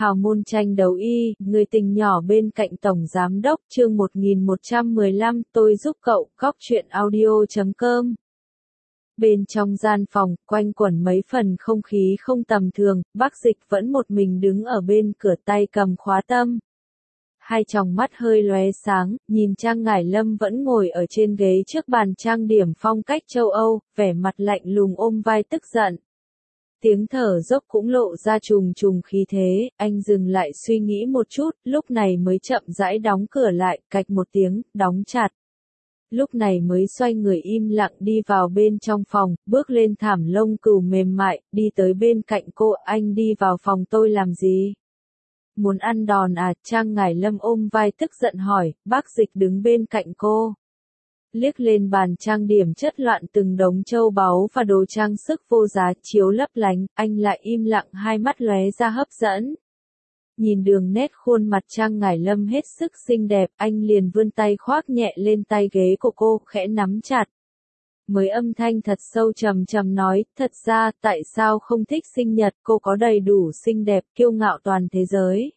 Hào môn tranh đấu y, người tình nhỏ bên cạnh Tổng Giám đốc, chương 1115, tôi giúp cậu, góc truyện audio.com. Bên trong gian phòng, quanh quẩn mấy phần không khí không tầm thường, Bác Dịch vẫn một mình đứng ở bên cửa tay cầm khóa tâm. Hai tròng mắt hơi lóe sáng, nhìn Trang Ngải Lâm vẫn ngồi ở trên ghế trước bàn trang điểm phong cách châu Âu, vẻ mặt lạnh lùng ôm vai tức giận. Tiếng thở dốc cũng lộ ra trùng trùng khí thế, anh dừng lại suy nghĩ một chút, lúc này mới chậm rãi đóng cửa lại, cạch một tiếng, đóng chặt. Lúc này mới xoay người im lặng đi vào bên trong phòng, bước lên thảm lông cừu mềm mại, đi tới bên cạnh cô, anh đi vào phòng tôi làm gì? Muốn ăn đòn à? Trang Ngải Lâm ôm vai tức giận hỏi, Bác Dịch đứng bên cạnh cô. Liếc lên bàn trang điểm chất loạn từng đống châu báu và đồ trang sức vô giá chiếu lấp lánh, anh lại im lặng hai mắt lóe ra hấp dẫn. Nhìn đường nét khuôn mặt Trang Ngải Lâm hết sức xinh đẹp, anh liền vươn tay khoác nhẹ lên tay ghế của cô, khẽ nắm chặt. Mới âm thanh thật sâu trầm trầm nói, thật ra, tại sao không thích sinh nhật, cô có đầy đủ xinh đẹp, kiêu ngạo toàn thế giới.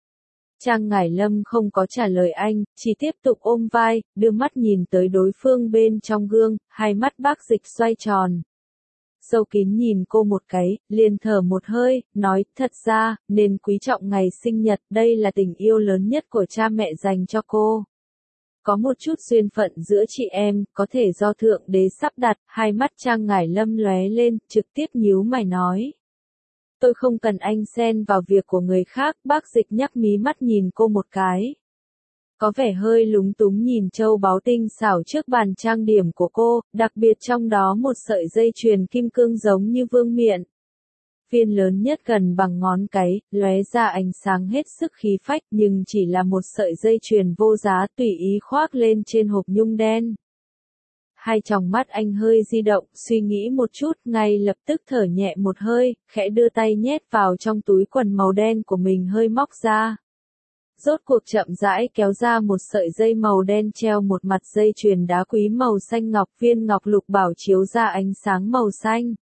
Trang Ngải Lâm không có trả lời anh, chỉ tiếp tục ôm vai, đưa mắt nhìn tới đối phương bên trong gương, hai mắt Bác Dịch xoay tròn. Sâu kín nhìn cô một cái, liền thở một hơi, nói, thật ra, nên quý trọng ngày sinh nhật, đây là tình yêu lớn nhất của cha mẹ dành cho cô. Có một chút duyên phận giữa chị em, có thể do Thượng Đế sắp đặt, hai mắt Trang Ngải Lâm lóe lên, trực tiếp nhíu mày nói. Tôi không cần anh xen vào việc của người khác, Bác Dịch nhắc mí mắt nhìn cô một cái. Có vẻ hơi lúng túng nhìn châu báu tinh xảo trước bàn trang điểm của cô, đặc biệt trong đó một sợi dây chuyền kim cương giống như vương miện. Viên lớn nhất gần bằng ngón cái, lóe ra ánh sáng hết sức khí phách nhưng chỉ là một sợi dây chuyền vô giá tùy ý khoác lên trên hộp nhung đen. Hai tròng mắt anh hơi di động, suy nghĩ một chút, ngay lập tức thở nhẹ một hơi, khẽ đưa tay nhét vào trong túi quần màu đen của mình hơi móc ra. Rốt cuộc chậm rãi kéo ra một sợi dây màu đen treo một mặt dây chuyền đá quý màu xanh ngọc, viên ngọc lục bảo chiếu ra ánh sáng màu xanh.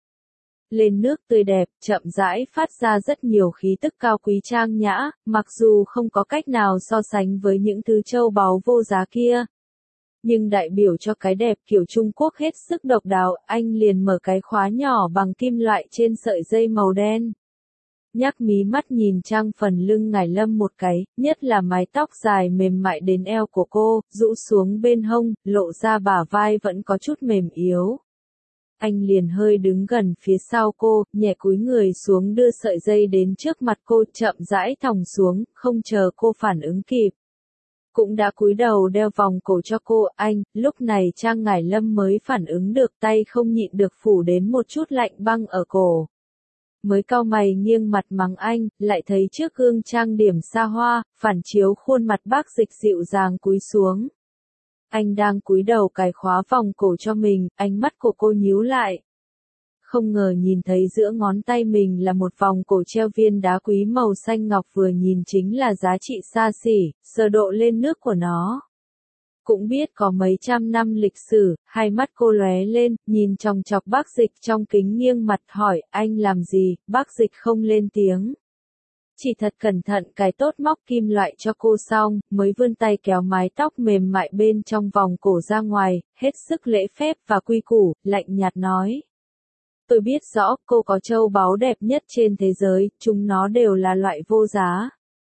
Lên nước tươi đẹp, chậm rãi phát ra rất nhiều khí tức cao quý trang nhã, mặc dù không có cách nào so sánh với những thứ châu báu vô giá kia. Nhưng đại biểu cho cái đẹp kiểu Trung Quốc hết sức độc đáo, anh liền mở cái khóa nhỏ bằng kim loại trên sợi dây màu đen. Nhắc mí mắt nhìn Trang phần lưng Ngải Lâm một cái, nhất là mái tóc dài mềm mại đến eo của cô, rũ xuống bên hông, lộ ra bả vai vẫn có chút mềm yếu. Anh liền hơi đứng gần phía sau cô, nhẹ cúi người xuống đưa sợi dây đến trước mặt cô, chậm rãi thòng xuống, không chờ cô phản ứng kịp. Cũng đã cúi đầu đeo vòng cổ cho cô, anh, lúc này Trang Ngải Lâm mới phản ứng được, tay không nhịn được phủ đến một chút lạnh băng ở cổ. Mới cau mày nghiêng mặt mắng anh, lại thấy trước gương trang điểm xa hoa, phản chiếu khuôn mặt Bác Dịch dịu dàng cúi xuống. Anh đang cúi đầu cài khóa vòng cổ cho mình, ánh mắt của cô nhíu lại. Không ngờ nhìn thấy giữa ngón tay mình là một vòng cổ treo viên đá quý màu xanh ngọc, vừa nhìn chính là giá trị xa xỉ, sờ độ lên nước của nó. Cũng biết có mấy trăm năm lịch sử, hai mắt cô lóe lên, nhìn chòng chọc Bác Dịch trong kính, nghiêng mặt hỏi, anh làm gì? Bác Dịch không lên tiếng. Chỉ thật cẩn thận cài tốt móc kim loại cho cô xong, mới vươn tay kéo mái tóc mềm mại bên trong vòng cổ ra ngoài, hết sức lễ phép và quy củ, lạnh nhạt nói. Tôi biết rõ, cô có châu báu đẹp nhất trên thế giới, chúng nó đều là loại vô giá.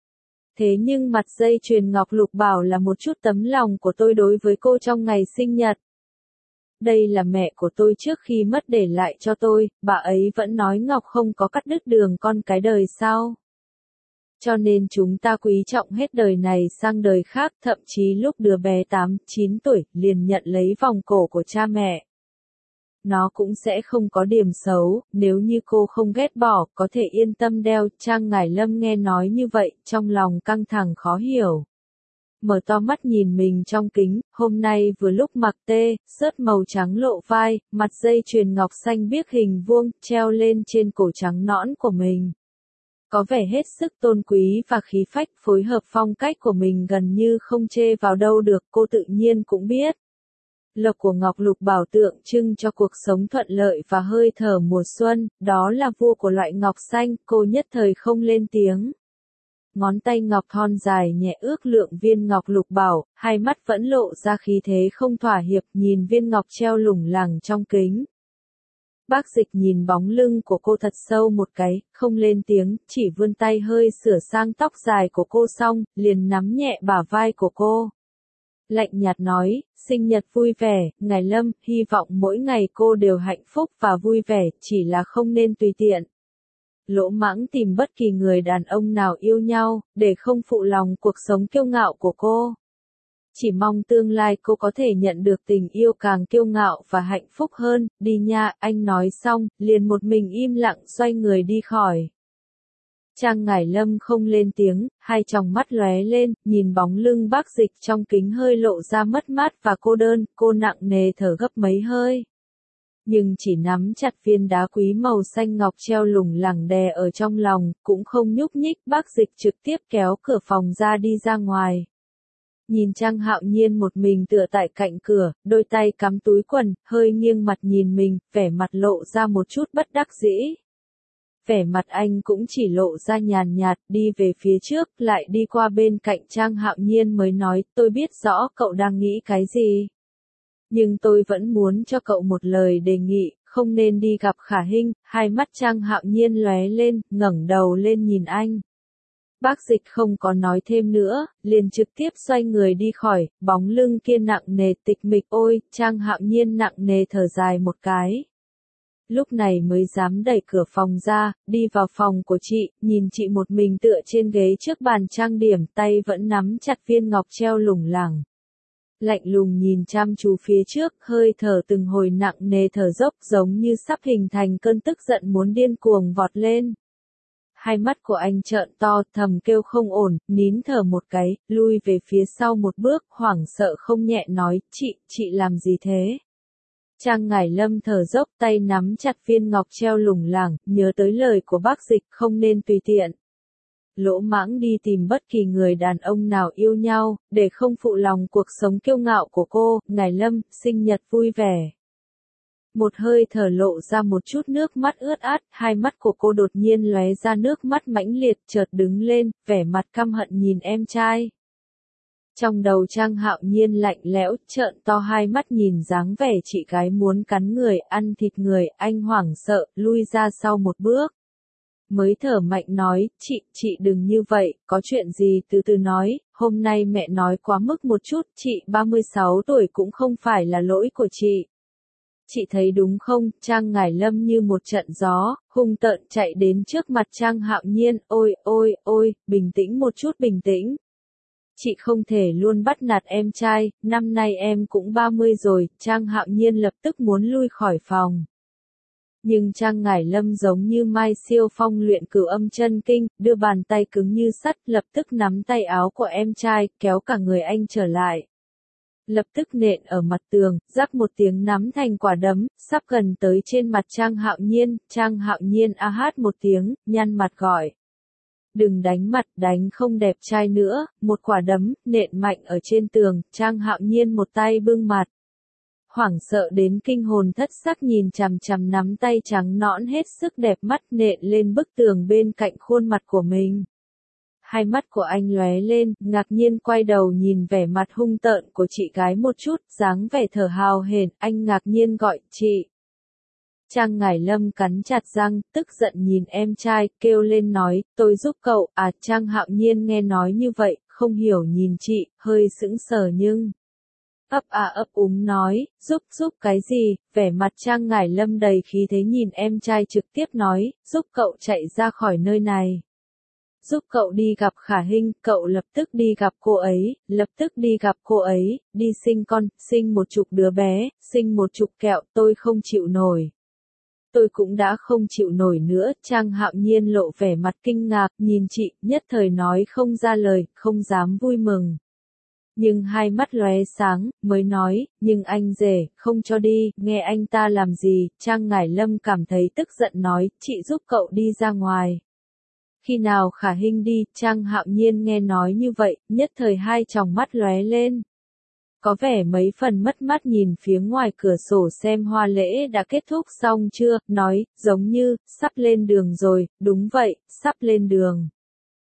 Thế nhưng mặt dây chuyền ngọc lục bảo là một chút tấm lòng của tôi đối với cô trong ngày sinh nhật. Đây là mẹ của tôi trước khi mất để lại cho tôi, bà ấy vẫn nói ngọc không có cắt đứt đường con cái đời sau. Cho nên chúng ta quý trọng hết đời này sang đời khác, thậm chí lúc đứa bé 8-9 tuổi, liền nhận lấy vòng cổ của cha mẹ. Nó cũng sẽ không có điểm xấu, nếu như cô không ghét bỏ, có thể yên tâm đeo. Trang Ngải Lâm nghe nói như vậy, trong lòng căng thẳng khó hiểu. Mở to mắt nhìn mình trong kính, hôm nay vừa lúc mặc sớt màu trắng lộ vai, mặt dây chuyền ngọc xanh biếc hình vuông, treo lên trên cổ trắng nõn của mình. Có vẻ hết sức tôn quý và khí phách, phối hợp phong cách của mình gần như không chê vào đâu được, cô tự nhiên cũng biết. Lộc của ngọc lục bảo tượng trưng cho cuộc sống thuận lợi và hơi thở mùa xuân, đó là vua của loại ngọc xanh, cô nhất thời không lên tiếng. ngón tay ngọc thon dài nhẹ ước lượng viên ngọc lục bảo, hai mắt vẫn lộ ra khí thế không thỏa hiệp, nhìn viên ngọc treo lủng lẳng trong kính. Bác Dịch nhìn bóng lưng của cô thật sâu một cái, không lên tiếng, chỉ vươn tay hơi sửa sang tóc dài của cô xong, liền nắm nhẹ bả vai của cô. Lạnh nhạt nói, sinh nhật vui vẻ, ngài Lâm, hy vọng mỗi ngày cô đều hạnh phúc và vui vẻ, chỉ là không nên tùy tiện. Lỗ mãng tìm bất kỳ người đàn ông nào yêu nhau, để không phụ lòng cuộc sống kiêu ngạo của cô. Chỉ mong tương lai cô có thể nhận được tình yêu càng kiêu ngạo và hạnh phúc hơn, đi nha, anh nói xong, liền một mình im lặng xoay người đi khỏi. Trang Ngải Lâm không lên tiếng, hai tròng mắt lóe lên, nhìn bóng lưng Bác Dịch trong kính hơi lộ ra mất mát và cô đơn, cô nặng nề thở gấp mấy hơi. Nhưng chỉ nắm chặt viên đá quý màu xanh ngọc treo lủng lẳng đè ở trong lòng, cũng không nhúc nhích. Bác Dịch trực tiếp kéo cửa phòng ra đi ra ngoài. Nhìn Trang Hạo Nhiên một mình tựa tại cạnh cửa, đôi tay cắm túi quần, hơi nghiêng mặt nhìn mình, vẻ mặt lộ ra một chút bất đắc dĩ. Vẻ mặt anh cũng chỉ lộ ra nhàn nhạt, đi về phía trước, lại đi qua bên cạnh Trang Hạo Nhiên mới nói, tôi biết rõ cậu đang nghĩ cái gì. Nhưng tôi vẫn muốn cho cậu một lời đề nghị, không nên đi gặp Khả Hinh. Hai mắt Trang Hạo Nhiên lóe lên, ngẩng đầu lên nhìn anh. Bác Dịch không có nói thêm nữa, liền trực tiếp xoay người đi khỏi, bóng lưng kia nặng nề tịch mịch. Ôi, Trang Hạo Nhiên nặng nề thở dài một cái. Lúc này mới dám đẩy cửa phòng ra, đi vào phòng của chị, nhìn chị một mình tựa trên ghế trước bàn trang điểm, tay vẫn nắm chặt viên ngọc treo lủng lẳng. Lạnh lùng nhìn chăm chú phía trước, hơi thở từng hồi nặng nề thở dốc giống như sắp hình thành cơn tức giận muốn điên cuồng vọt lên. Hai mắt của anh trợn to, thầm kêu không ổn, nín thở một cái, lui về phía sau một bước, hoảng sợ không nhẹ nói, chị làm gì thế? Trang Ngải Lâm thở dốc, tay nắm chặt viên ngọc treo lủng lẳng, nhớ tới lời của Bác Dịch không nên tùy tiện. Lỗ mãng đi tìm bất kỳ người đàn ông nào yêu nhau, để không phụ lòng cuộc sống kiêu ngạo của cô. Ngải Lâm, sinh nhật vui vẻ. Một hơi thở lộ ra một chút nước mắt ướt át, hai mắt của cô đột nhiên lóe ra nước mắt mãnh liệt, chợt đứng lên, vẻ mặt căm hận nhìn em trai. Trong đầu Trang Hạo Nhiên lạnh lẽo, trợn to hai mắt nhìn dáng vẻ chị gái muốn cắn người, ăn thịt người, anh hoảng sợ, lui ra sau một bước. Mới thở mạnh nói, chị đừng như vậy, có chuyện gì từ từ nói, hôm nay mẹ nói quá mức một chút, chị 36 tuổi cũng không phải là lỗi của chị. Chị thấy đúng không? Trang Ngải Lâm như một trận gió, hung tợn chạy đến trước mặt Trang Hạo Nhiên, ôi, bình tĩnh một chút, bình tĩnh. Chị không thể luôn bắt nạt em trai, năm nay em cũng 30 rồi. Trang Hạo Nhiên lập tức muốn lui khỏi phòng. Nhưng Trang Ngải Lâm giống như Mai Siêu Phong luyện cửu âm chân kinh, đưa bàn tay cứng như sắt, lập tức nắm tay áo của em trai, kéo cả người anh trở lại. Lập tức nện ở mặt tường, rắc một tiếng nắm thành quả đấm, sắp gần tới trên mặt Trang Hạo Nhiên. Trang Hạo Nhiên a hát một tiếng, nhăn mặt gọi. Đừng đánh mặt, đánh không đẹp trai nữa. Một quả đấm, nện mạnh ở trên tường, Trang Hạo Nhiên một tay bưng mặt. Hoảng sợ đến kinh hồn thất sắc nhìn chằm chằm nắm tay trắng nõn hết sức đẹp mắt nện lên bức tường bên cạnh khuôn mặt của mình. Hai mắt của anh lóe lên, ngạc nhiên quay đầu nhìn vẻ mặt hung tợn của chị gái một chút, dáng vẻ thở hào hển, anh ngạc nhiên gọi, chị. Trang Ngải Lâm cắn chặt răng, tức giận nhìn em trai, kêu lên nói, tôi giúp cậu. Trang Hạo Nhiên nghe nói như vậy, không hiểu nhìn chị, hơi sững sờ nhưng ấp úng nói, giúp cái gì? Vẻ mặt Trang Ngải Lâm đầy khí thế nhìn em trai trực tiếp nói, giúp cậu chạy ra khỏi nơi này. Giúp cậu đi gặp Khả Hinh, cậu lập tức đi gặp cô ấy, đi sinh con, sinh một chục đứa bé, sinh một chục kẹo, tôi không chịu nổi. Tôi cũng đã không chịu nổi nữa. Trang Hạo Nhiên lộ vẻ mặt kinh ngạc, nhìn chị, nhất thời nói không ra lời, không dám vui mừng. Nhưng hai mắt lóe sáng, mới nói, nhưng anh rể, không cho đi, nghe anh ta làm gì. Trang Ngải Lâm cảm thấy tức giận nói, chị giúp cậu đi ra ngoài. Khi nào Khả Hinh đi? Trang Hạo Nhiên nghe nói như vậy, nhất thời hai tròng mắt lóe lên. Có vẻ mấy phần mất mát nhìn phía ngoài cửa sổ xem hoa lễ đã kết thúc xong chưa, nói, giống như, sắp lên đường rồi, đúng vậy, sắp lên đường.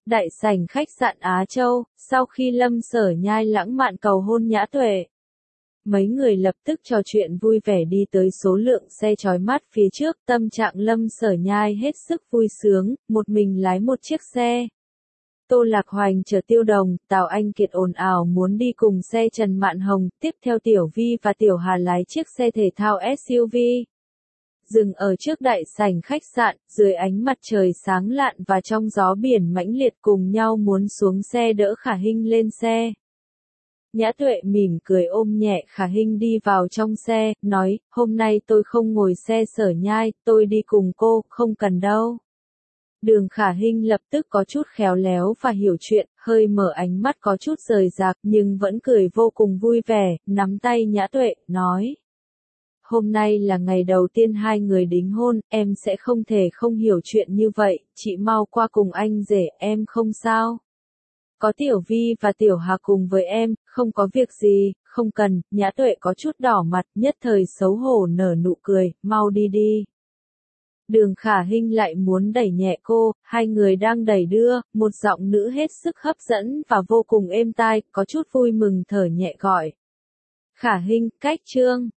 Đại sảnh khách sạn Á Châu, sau khi Lâm Sở Nhai lãng mạn cầu hôn Nhã Tuệ. Mấy người lập tức trò chuyện vui vẻ đi tới số lượng xe chói mắt phía trước, tâm trạng Lâm Sở Nhai hết sức vui sướng, một mình lái một chiếc xe. Tô Lạc Hoành chở Tiêu Đồng, Tào Anh Kiệt ồn ào muốn đi cùng xe Trần Mạn Hồng, tiếp theo Tiểu Vi và Tiểu Hà lái chiếc xe thể thao SUV. Dừng ở trước đại sảnh khách sạn, dưới ánh mặt trời sáng lạn và trong gió biển mãnh liệt cùng nhau muốn xuống xe đỡ Khả Hinh lên xe. Nhã Tuệ mỉm cười ôm nhẹ Khả Hinh đi vào trong xe, nói, hôm nay tôi không ngồi xe Sở Nhai, tôi đi cùng cô, không cần đâu. Đường Khả Hinh lập tức có chút khéo léo và hiểu chuyện, hơi mở ánh mắt có chút rời rạc nhưng vẫn cười vô cùng vui vẻ, nắm tay Nhã Tuệ, nói. Hôm nay là ngày đầu tiên hai người đính hôn, em sẽ không thể không hiểu chuyện như vậy, chị mau qua cùng anh rể, em không sao. Có Tiểu Vi và Tiểu Hà cùng với em, không có việc gì, không cần, Nhã Tuệ có chút đỏ mặt, nhất thời xấu hổ nở nụ cười, mau đi đi. Đường Khả Hinh lại muốn đẩy nhẹ cô, hai người đang đẩy đưa, một giọng nữ hết sức hấp dẫn và vô cùng êm tai, có chút vui mừng thở nhẹ gọi. Khả Hinh, cách Trương.